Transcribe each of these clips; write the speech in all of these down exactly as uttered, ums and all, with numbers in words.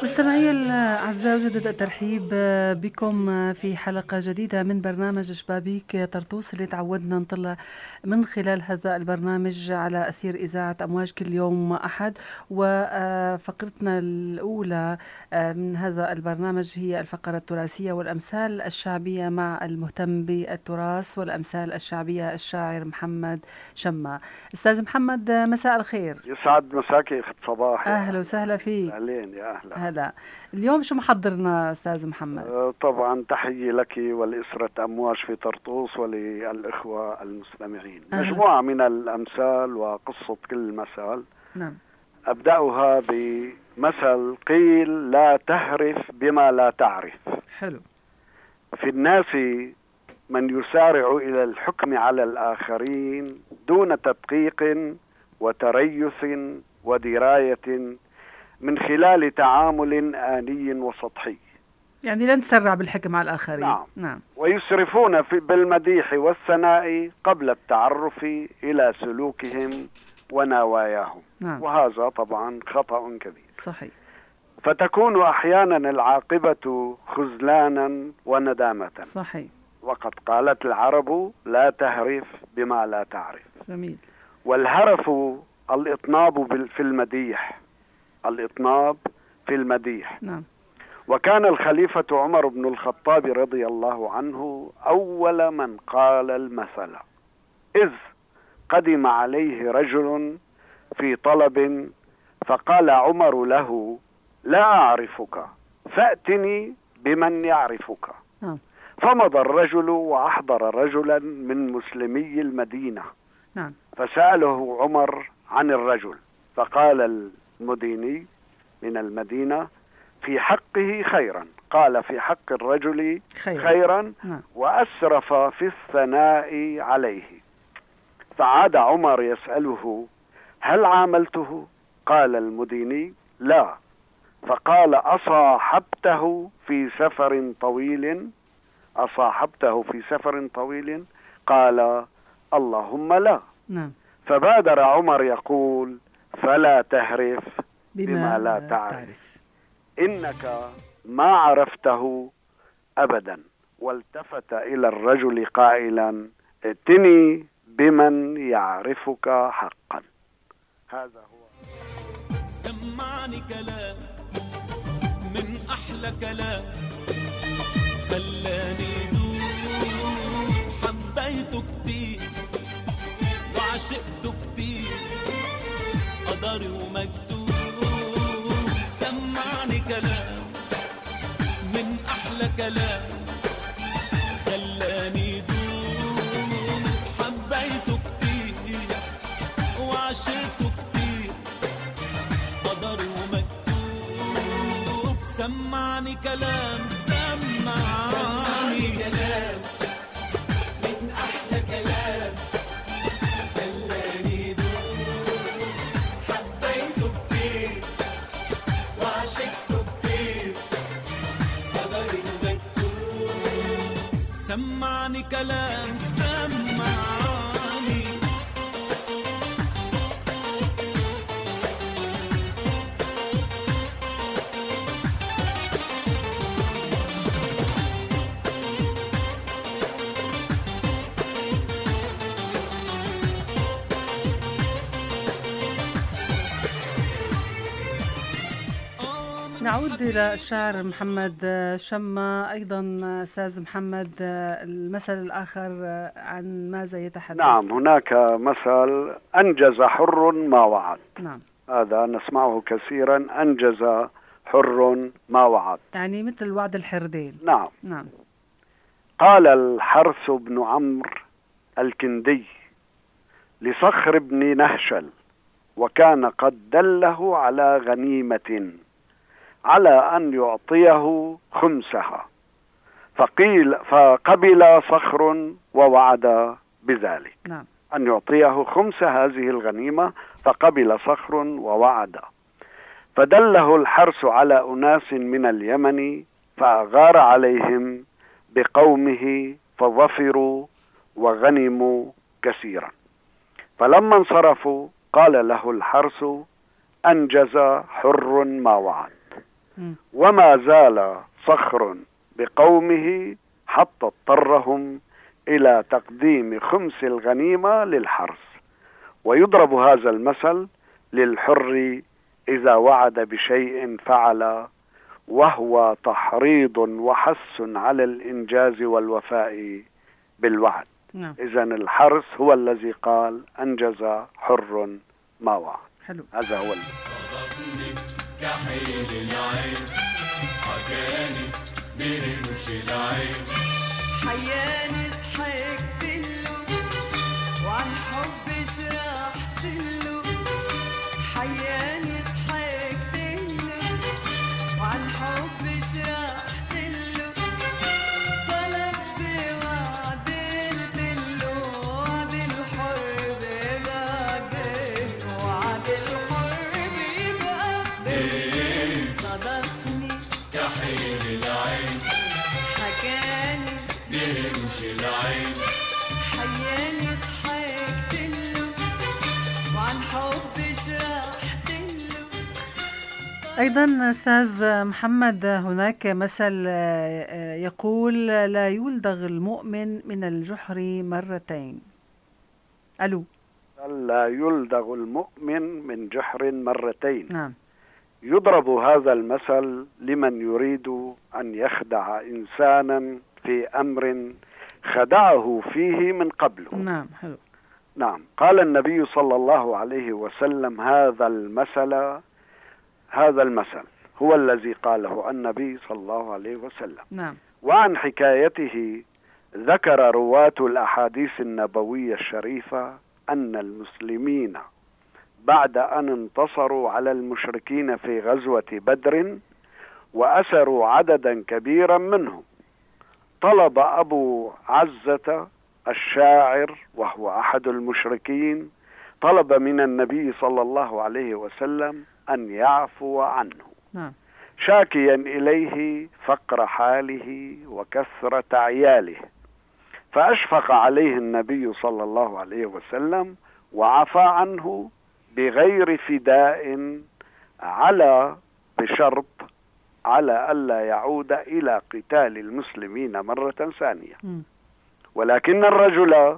مستمعي الأعزاء، أجدد الترحيب بكم في حلقة جديدة من برنامج شبابيك طرطوس اللي تعودنا نطلع من خلال هذا البرنامج على أثير إذاعة أمواج كل يوم أحد. وفقرتنا الأولى من هذا البرنامج هي الفقرة التراثية والأمثال الشعبية مع المهتم بالتراث والأمثال الشعبية الشاعر محمد شما. أستاذ محمد، مساء الخير. يسعد مساك يا أخت صباح. أهلا وسهلا فيك. أهلين يا أهلا. هلا، اليوم شو محضرنا أستاذ محمد؟ أه طبعا تحية لك ولأسرة أمواج في طرطوس وللإخوة المستمعين. أهلا. مجموعة من الأمثال وقصة كل مثل. نعم. أبدأها بمثل قيل: لا تهرف بما لا تعرف. حلو. في الناس من يسارع إلى الحكم على الآخرين دون تدقيق وتريث ودراية من خلال تعامل آني وسطحي. يعني لا نتسرع بالحكم على الآخرين. نعم. نعم. ويسرفون في بالمديح والثناء قبل التعرف إلى سلوكهم ونواياهم. نعم. وهذا طبعا خطأ كبير. صحيح. فتكون أحيانا العاقبة خذلانا وندامة. صحيح. وقد قالت العرب: لا تهرف بما لا تعرف. جميل. والهرف الإطناب في المديح، الإطناب في المديح. نعم. وكان الخليفة عمر بن الخطاب رضي الله عنه أول من قال المثل، إذ قدم عليه رجل في طلب فقال عمر له: لا أعرفك فأتني بمن يعرفك. نعم. فمضى الرجل وأحضر رجلا من مسلمي المدينة. نعم. فسأله عمر عن الرجل فقال المديني من المدينة: في حقه خيرا. قال: في حق الرجل خيرا, خيرا. نعم. وأسرف في الثناء عليه. فعاد عمر يسأله: هل عاملته؟ قال المديني: لا. فقال: أصاحبته في سفر طويل؟ أصاحبته في سفر طويل؟ قال: اللهم لا. نعم. فبادر عمر يقول: فلا تهرف بما, بما لا تعرف, تعرف إنك ما عرفته أبدا. والتفت إلى الرجل قائلا: ائتني بمن يعرفك حقا. هذا هو. سمعني كلام من أحلى كلام خلاني دوب، حبيته كتير وعشقته كتير، قدري ومكتوب. سمعني كلام من أحلى كلام خلاني دوب، حبيته كتير وعشقته كتير، قدري ومكتوب. سمعني كلام، سمعني كلام من أحلى كلام خلاني دوب، حبيته كتير وعشقته كتير، قدري ومكتوب. سمعني كلام، سمعني. نعود إلى الشاعر محمد شما. أيضا أستاذ محمد، المثل الآخر عن ماذا يتحدث؟ نعم، هناك مثل: أنجز حر ما وعد. نعم. هذا نسمعه كثيرا: أنجز حر ما وعد، يعني مثل وعد الحردين. نعم. نعم. قال الحرث بن عمرو الكندي لصخر بن نهشل، وكان قد دله على غنيمة على أن يعطيه خمسها، فقيل فقبل صخر ووعد بذلك. نعم. أن يعطيه خمس هذه الغنيمة، فقبل صخر ووعد. فدله الحرث على أناس من اليمن فأغار عليهم بقومه فظفروا وغنموا كثيرا. فلما انصرفوا قال له الحرث: أنجز حر ما وعد. وما زال صخر بقومه حتى اضطرهم إلى تقديم خمس الغنيمة للحرس. ويضرب هذا المثل للحر إذا وعد بشيء فعل، وهو تحريض وحث على الإنجاز والوفاء بالوعد. نعم. إذن الحرس هو الذي قال أنجز حر ما وعد. حلو. هذا هو صدفني كحيل العين، حكاني برمش العين، حياني ضحكت له وعن حب شرحت له، حياني ضحكت له وعن حب شرحت له، طلب بوعدلت له وعد الحر ببعدل، وعد الحر ببعدل. صدفني كحيل العين، حكاني برمش العين، حياني ضحكت له وعن حب شرحت له. أيضا أستاذ محمد، هناك مثل يقول لا يلدغ المؤمن من الجحر مرتين. ألو. لا يلدغ المؤمن من جحر مرتين. نعم. يضرب هذا المثل لمن يريد أن يخدع إنسانا في أمر خدعه فيه من قبله. نعم. حلو. نعم. قال النبي صلى الله عليه وسلم هذا المثل هذا المثل هو الذي قاله النبي صلى الله عليه وسلم. نعم. وعن حكايته ذكر رواة الأحاديث النبوية الشريفة أن المسلمين بعد أن انتصروا على المشركين في غزوة بدر وأسروا عددا كبيرا منهم، طلب أبو عزة الشاعر وهو أحد المشركين، طلب من النبي صلى الله عليه وسلم أن يعفو عنه. نعم. شاكيا إليه فقر حاله وكثرة عياله، فأشفق عليه النبي صلى الله عليه وسلم وعفى عنه بغير فداء، على بشرط على ألا يعود إلى قتال المسلمين مرة ثانية. م. ولكن ولكن الرجل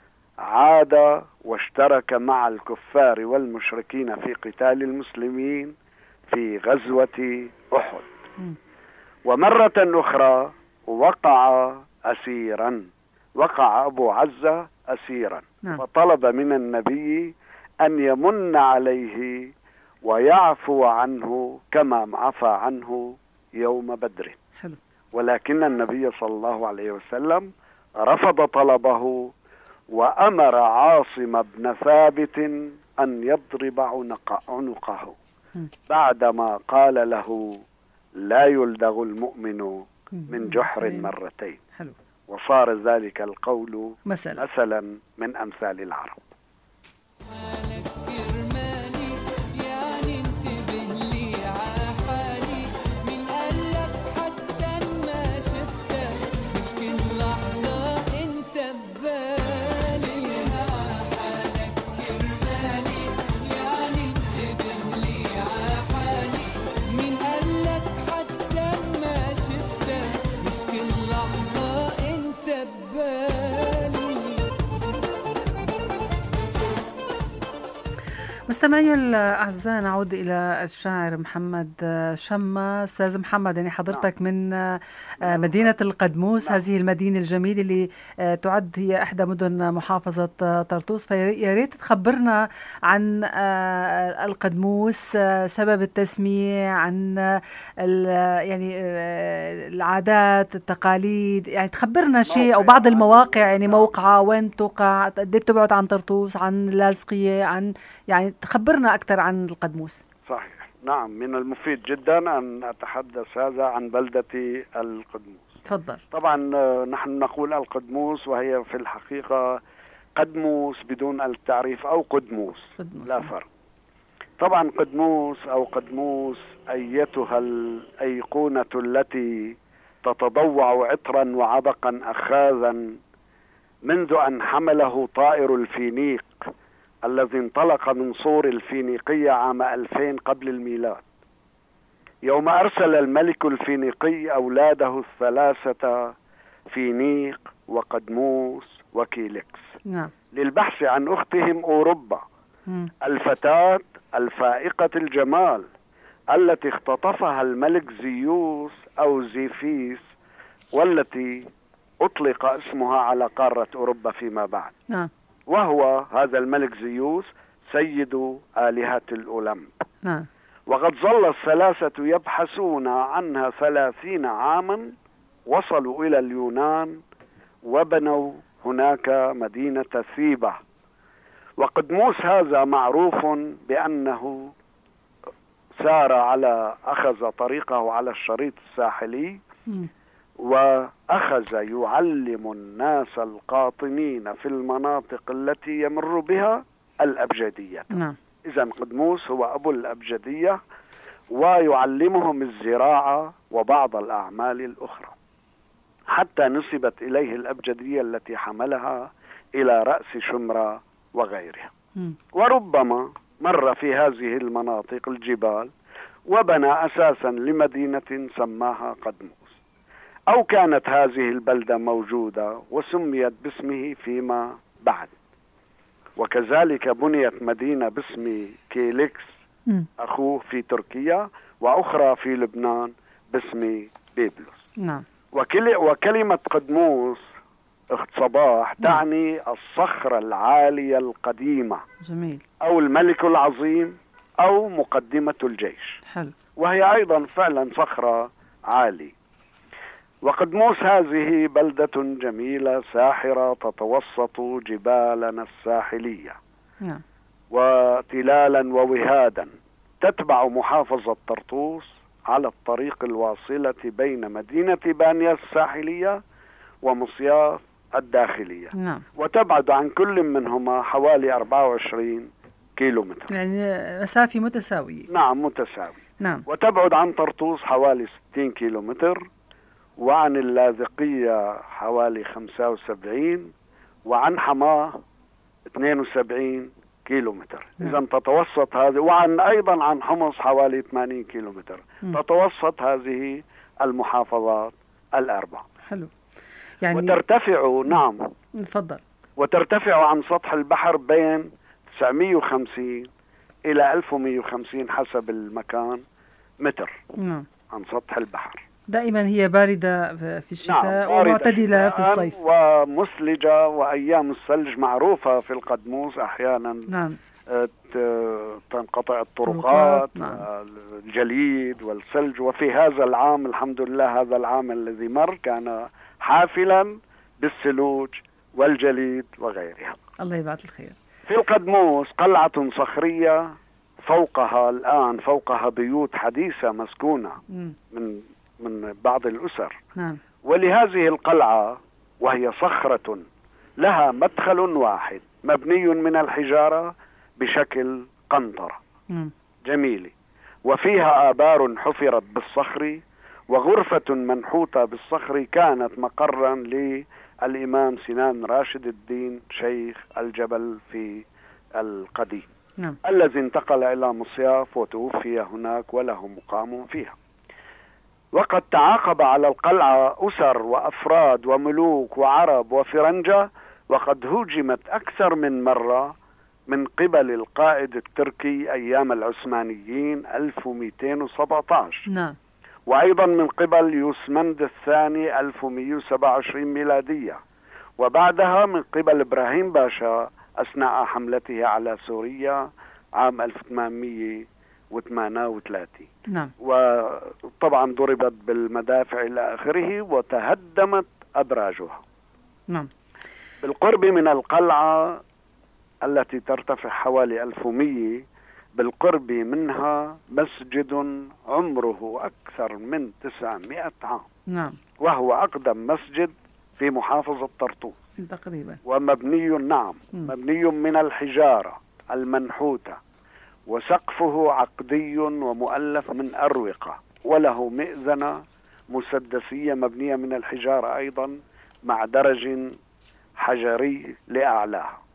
عاد واشترك مع الكفار والمشركين في قتال المسلمين في غزوة أحد. م. ومرة أخرى وقع أسيرا، وقع أبو عزة أسيرا. نعم. وطلب من النبي أن يمن عليه ويعفو عنه كما عفى عنه يوم بدر. حلو. ولكن النبي صلى الله عليه وسلم رفض طلبه وأمر عاصم بن ثابت أن يضرب عنق عنقه بعدما قال له لا يلدغ المؤمن من جحر مرتين. حلو. وصار ذلك القول مثلا مثلا من أمثال العرب. مستمعي الأعزاء، نعود إلى الشاعر محمد شمة. أستاذ محمد، يعني حضرتك من مدينة القدموس، هذه المدينة الجميلة اللي تعد هي إحدى مدن محافظة طرطوس، فيا ريت تخبرنا عن القدموس، سبب التسمية، عن يعني العادات، التقاليد، يعني تخبرنا شيء، أو بعض المواقع، يعني موقعها وين توقع، قد ايه بتبعد عن طرطوس، عن اللاذقية، عن يعني تخبرنا أكثر عن القدموس. صحيح. نعم، من المفيد جدا أن أتحدث هذا عن بلدتي القدموس. تفضل. طبعا نحن نقول القدموس وهي في الحقيقة قدموس بدون التعريف أو قدموس، قدموس. لا فرق. طبعا قدموس أو قدموس أيتها الأيقونة التي تتضوع عطرا وعبقا أخاذا منذ أن حمله طائر الفينيق الذي انطلق من صور الفينيقية عام ألفين قبل الميلاد. يوم أرسل الملك الفينيقي أولاده الثلاثة فينيق وقدموس وكيلكس نعم. للبحث عن أختهم أوروبا مم. الفتاة الفائقة الجمال التي اختطفها الملك زيوس أو زيفيس، والتي أطلق اسمها على قارة أوروبا فيما بعد. نعم. وهو هذا الملك زيوس سيد آلهة الأولمب. نعم. وقد ظل الثلاثة يبحثون عنها ثلاثين عاما، وصلوا إلى اليونان وبنوا هناك مدينة ثيبة. وقدموس هذا معروف بأنه سار على أخذ طريقه على الشريط الساحلي مم. وأخذ يعلم الناس القاطنين في المناطق التي يمر بها الأبجدية. نعم. إذن قدموس هو أبو الأبجدية، ويعلمهم الزراعة وبعض الأعمال الأخرى، حتى نسبت إليه الأبجدية التي حملها إلى رأس شمرة وغيرها. مم. وربما مر في هذه المناطق الجبال وبنى أساسا لمدينة سماها قدموس، أو كانت هذه البلدة موجودة وسميت باسمه فيما بعد. وكذلك بنيت مدينة باسم كيلكس مم. أخوه في تركيا، وأخرى في لبنان باسم بيبلس. نعم. وكل وكلمة قدموس أخت صباح تعني الصخرة العالية القديمة، جميل. أو الملك العظيم، أو مقدمة الجيش، حلو. وهي أيضا فعلا صخرة عالية. وقدموس هذه بلدة جميلة ساحرة تتوسط جبالنا الساحلية نعم. وتلالا ووهادا، تتبع محافظة طرطوس على الطريق الواصلة بين مدينة بانيا الساحلية ومصياف الداخلية. نعم. وتبعد عن كل منهما حوالي أربعة وعشرين كيلومتر، يعني مسافة متساوية. نعم متساوي. نعم. وتبعد عن طرطوس حوالي ستين كيلومتر، وعن اللاذقية حوالي خمسة وسبعين، وعن حماه اثنين وسبعين كيلومتر. نعم. إذن تتوسط هذه، وعن أيضا عن حمص حوالي ثمانين كيلومتر. م. تتوسط هذه المحافظات الأربع. حلو. يعني وترتفع نعم تفضل. وترتفع عن سطح البحر بين تسعمئة وخمسين إلى ألف ومئة وخمسين حسب المكان متر. نعم. عن سطح البحر. دائما هي باردة في الشتاء، نعم، ومعتدلة في الصيف، ومثلجة، وأيام الثلج معروفة في القدموس أحيانا. نعم. تنقطع الطرقات، نعم. الجليد والثلج. وفي هذا العام الحمد لله، هذا العام الذي مر كان حافلا بالثلوج والجليد وغيرها. الله يبعث الخير. في القدموس قلعة صخرية فوقها الآن فوقها بيوت حديثة مسكونة مم. من من بعض الأسر. نعم. ولهذه القلعة، وهي صخرة لها مدخل واحد مبني من الحجارة بشكل قنطرة مم. جميلة، وفيها آبار حفرت بالصخر، وغرفة منحوتة بالصخر كانت مقرا للإمام سنان راشد الدين شيخ الجبل في القديم. نعم. الذي انتقل إلى مصياف وتوفي هناك وله مقام فيها. وقد تعاقب على القلعة أسر وأفراد وملوك وعرب وفرنجة، وقد هوجمت أكثر من مرة من قبل القائد التركي أيام العثمانيين ألف ومئتين وسبعة عشر. نعم. وأيضا من قبل يوسمند الثاني ألف ومئة وسبعة وعشرين ميلادية، وبعدها من قبل إبراهيم باشا أثناء حملته على سوريا عام ألف وثمانمئة وثمانية وثلاثين. نعم. وطبعا ضربت بالمدافع إلى آخره، وتهدمت أبراجها. نعم. بالقرب من القلعة التي ترتفع حوالي ألف ومئة، بالقرب منها مسجد عمره أكثر من تسعمئة عام. نعم. وهو أقدم مسجد في محافظة طرطوس تقريبا. ومبني نعم م. مبني من الحجارة المنحوتة، وسقفه عقدي ومؤلف من أروقة، وله مئذنة مسدسية مبنية من الحجارة أيضا مع درج حجري لأعلاها.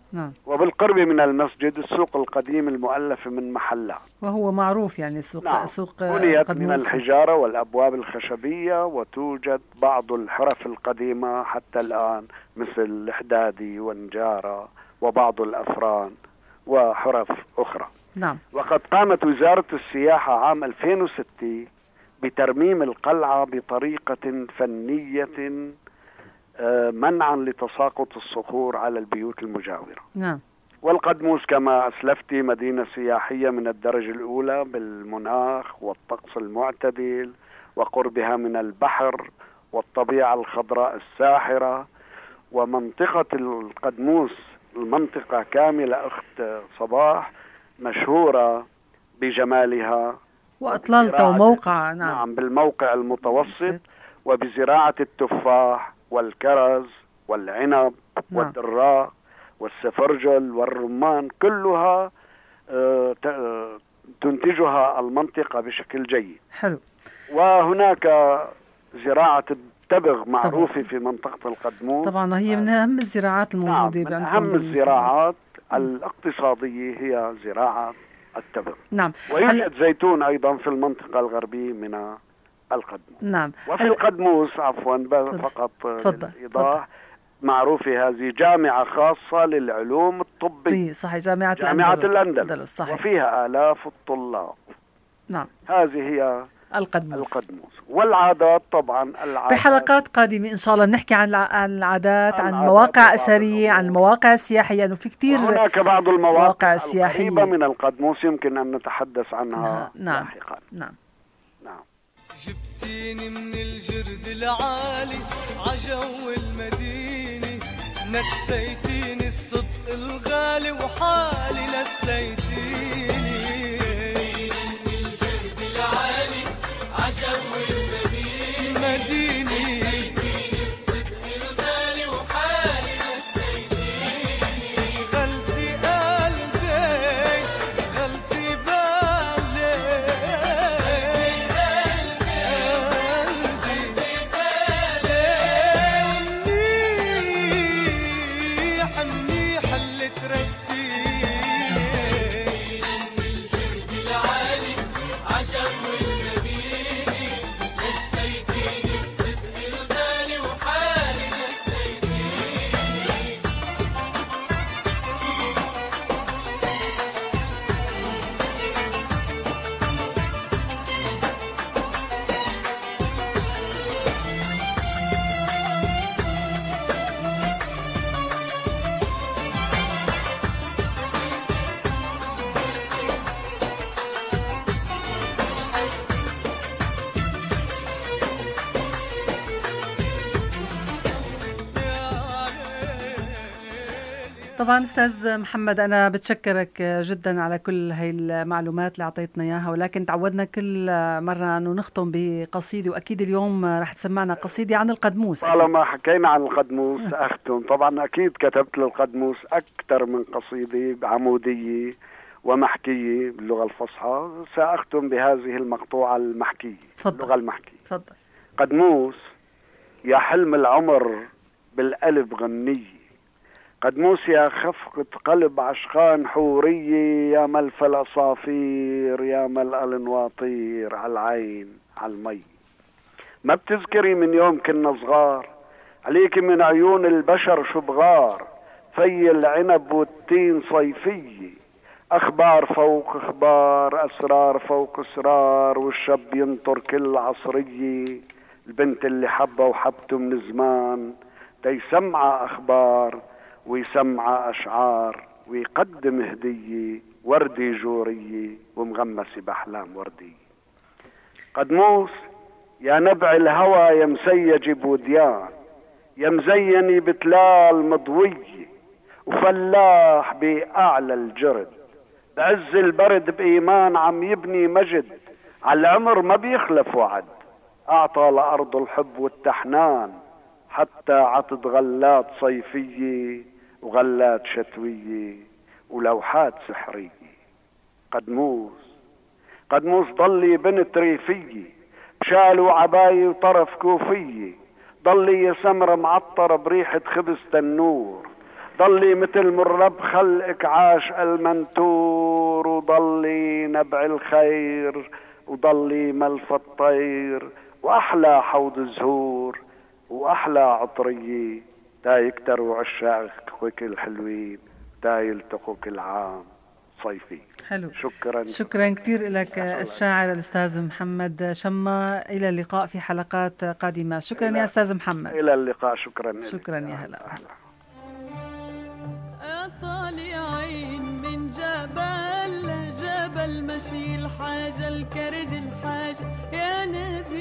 نعم. وبالقرب من المسجد السوق القديم المؤلف من محلات، وهو معروف يعني سوق نعم. سوق بنيت من قدموس. الحجارة والأبواب الخشبية، وتوجد بعض الحرف القديمة حتى الآن مثل الحدادي والنجارة وبعض الأفران وحرف أخرى. نعم. وقد قامت وزارة السياحة عام ألفين وستة بترميم القلعة بطريقة فنية منعا لتساقط الصخور على البيوت المجاورة. نعم. والقدموس كما أسلفت مدينة سياحية من الدرجة الأولى بالمناخ والطقس المعتدل وقربها من البحر والطبيعة الخضراء الساحرة. ومنطقة القدموس المنطقة كاملة أخت صباح مشهورة بجمالها وأطلالته وموقع. نعم. نعم نعم بالموقع المتوسط وبزراعة التفاح والكرز والعنب نعم. والدراء والسفرجل والرمان، كلها تنتجها المنطقة بشكل جيد. حلو. وهناك زراعة التبغ معروفة في منطقة القدموس، طبعا هي من أهم الزراعات الموجودة. نعم. من أهم الزراعات الاقتصادية هي زراعة التبغ. نعم. ويوجد هل... زيتون أيضا في المنطقة الغربية من القدموس. نعم. وفي هل... القدموس عفوا فقط للإيضاح معروفة هذه جامعة خاصة للعلوم الطبية، صحيح، جامعة, جامعة الأندلس, الأندلس. وفيها آلاف الطلاب. نعم. هذه هي القدموس. القدموس. والعادات طبعا العادات بحلقات قادمة إن شاء الله بنحكي عن العادات، عن مواقع أثرية، عن المواقع السياحية، لأنه في كتير هناك بعض المواقع السياحية القريبة من القدموس يمكن أن نتحدث عنها نعم. لاحقا. نعم. نعم. جبتيني من الجرد العالي عجو المدينة، نسيتيني الصدق الغالي وحالي نسيتيني. من الجرد العالي عجو المدينة، مديني نسيتيني الصدق الغالي وحالي نسيتيني. شغلتي قلبي شغلتي بالي، طبعا أستاذ محمد أنا بتشكرك جدا على كل هاي المعلومات اللي أعطيتنا إياها، ولكن تعودنا كل مرة أنه نختم بقصيدة، وأكيد اليوم رح تسمعنا قصيدة عن القدموس. طالما حكينا عن القدموس أختم. طبعا أكيد كتبت للقدموس أكثر من قصيدة عمودية ومحكية باللغة الفصحى، سأختم بهذه المقطوعة المحكية. تفضل. اللغة المحكية. تفضل. قدموس يا حلم العمر بالقلب غنية، قدموس يا خفقة قلب عشقان حورية، يا ملف الأصافير يا ملأ النواطير على العين على المي. ما بتذكري من يوم كنا صغار عليك من عيون البشر شو بغار، في العنب والتين صيفية، أخبار فوق أخبار أسرار فوق أسرار، والشاب ينطر كل عصرية، البنت اللي حبه وحبته من زمان تيسمع أخبار ويسمع أشعار، ويقدم هدية وردي جورية ومغمسة بأحلام وردية. قدموس يا نبع الهوى يا مسيج بوديان، يا مزيني بتلال مضوية، وفلاح بأعلى الجرد، بعز البرد بإيمان عم يبني مجد، على العمر ما بيخلف وعد، أعطى لأرض الحب والتحنان، حتى عطد غلات صيفية وغلات شتوية ولوحات سحرية. قدموس قدموس ضلي بنت ريفية، بشال وعباية وطرف كوفية، ضلي يا سمرة معطرة بريحة خبز تنور، ضلي مثل مرب خلقك عاش المنتور، وضلي نبع الخير وضلي ملف الطير، وأحلى حوض الزهور وأحلى عطرية، تا يكتروا عشاقك الحلوين، تا يلتقوا كل عام صيفي. حلو. شكرا شكرا كثير لك الشاعر الأستاذ محمد شما. إلى اللقاء في حلقات قادمة. شكرا يا أستاذ محمد. إلى اللقاء. شكرا. شكرا يا هلا. طالعين من جبل جبل مشي الحاجة الكرج الحاجة يا نازل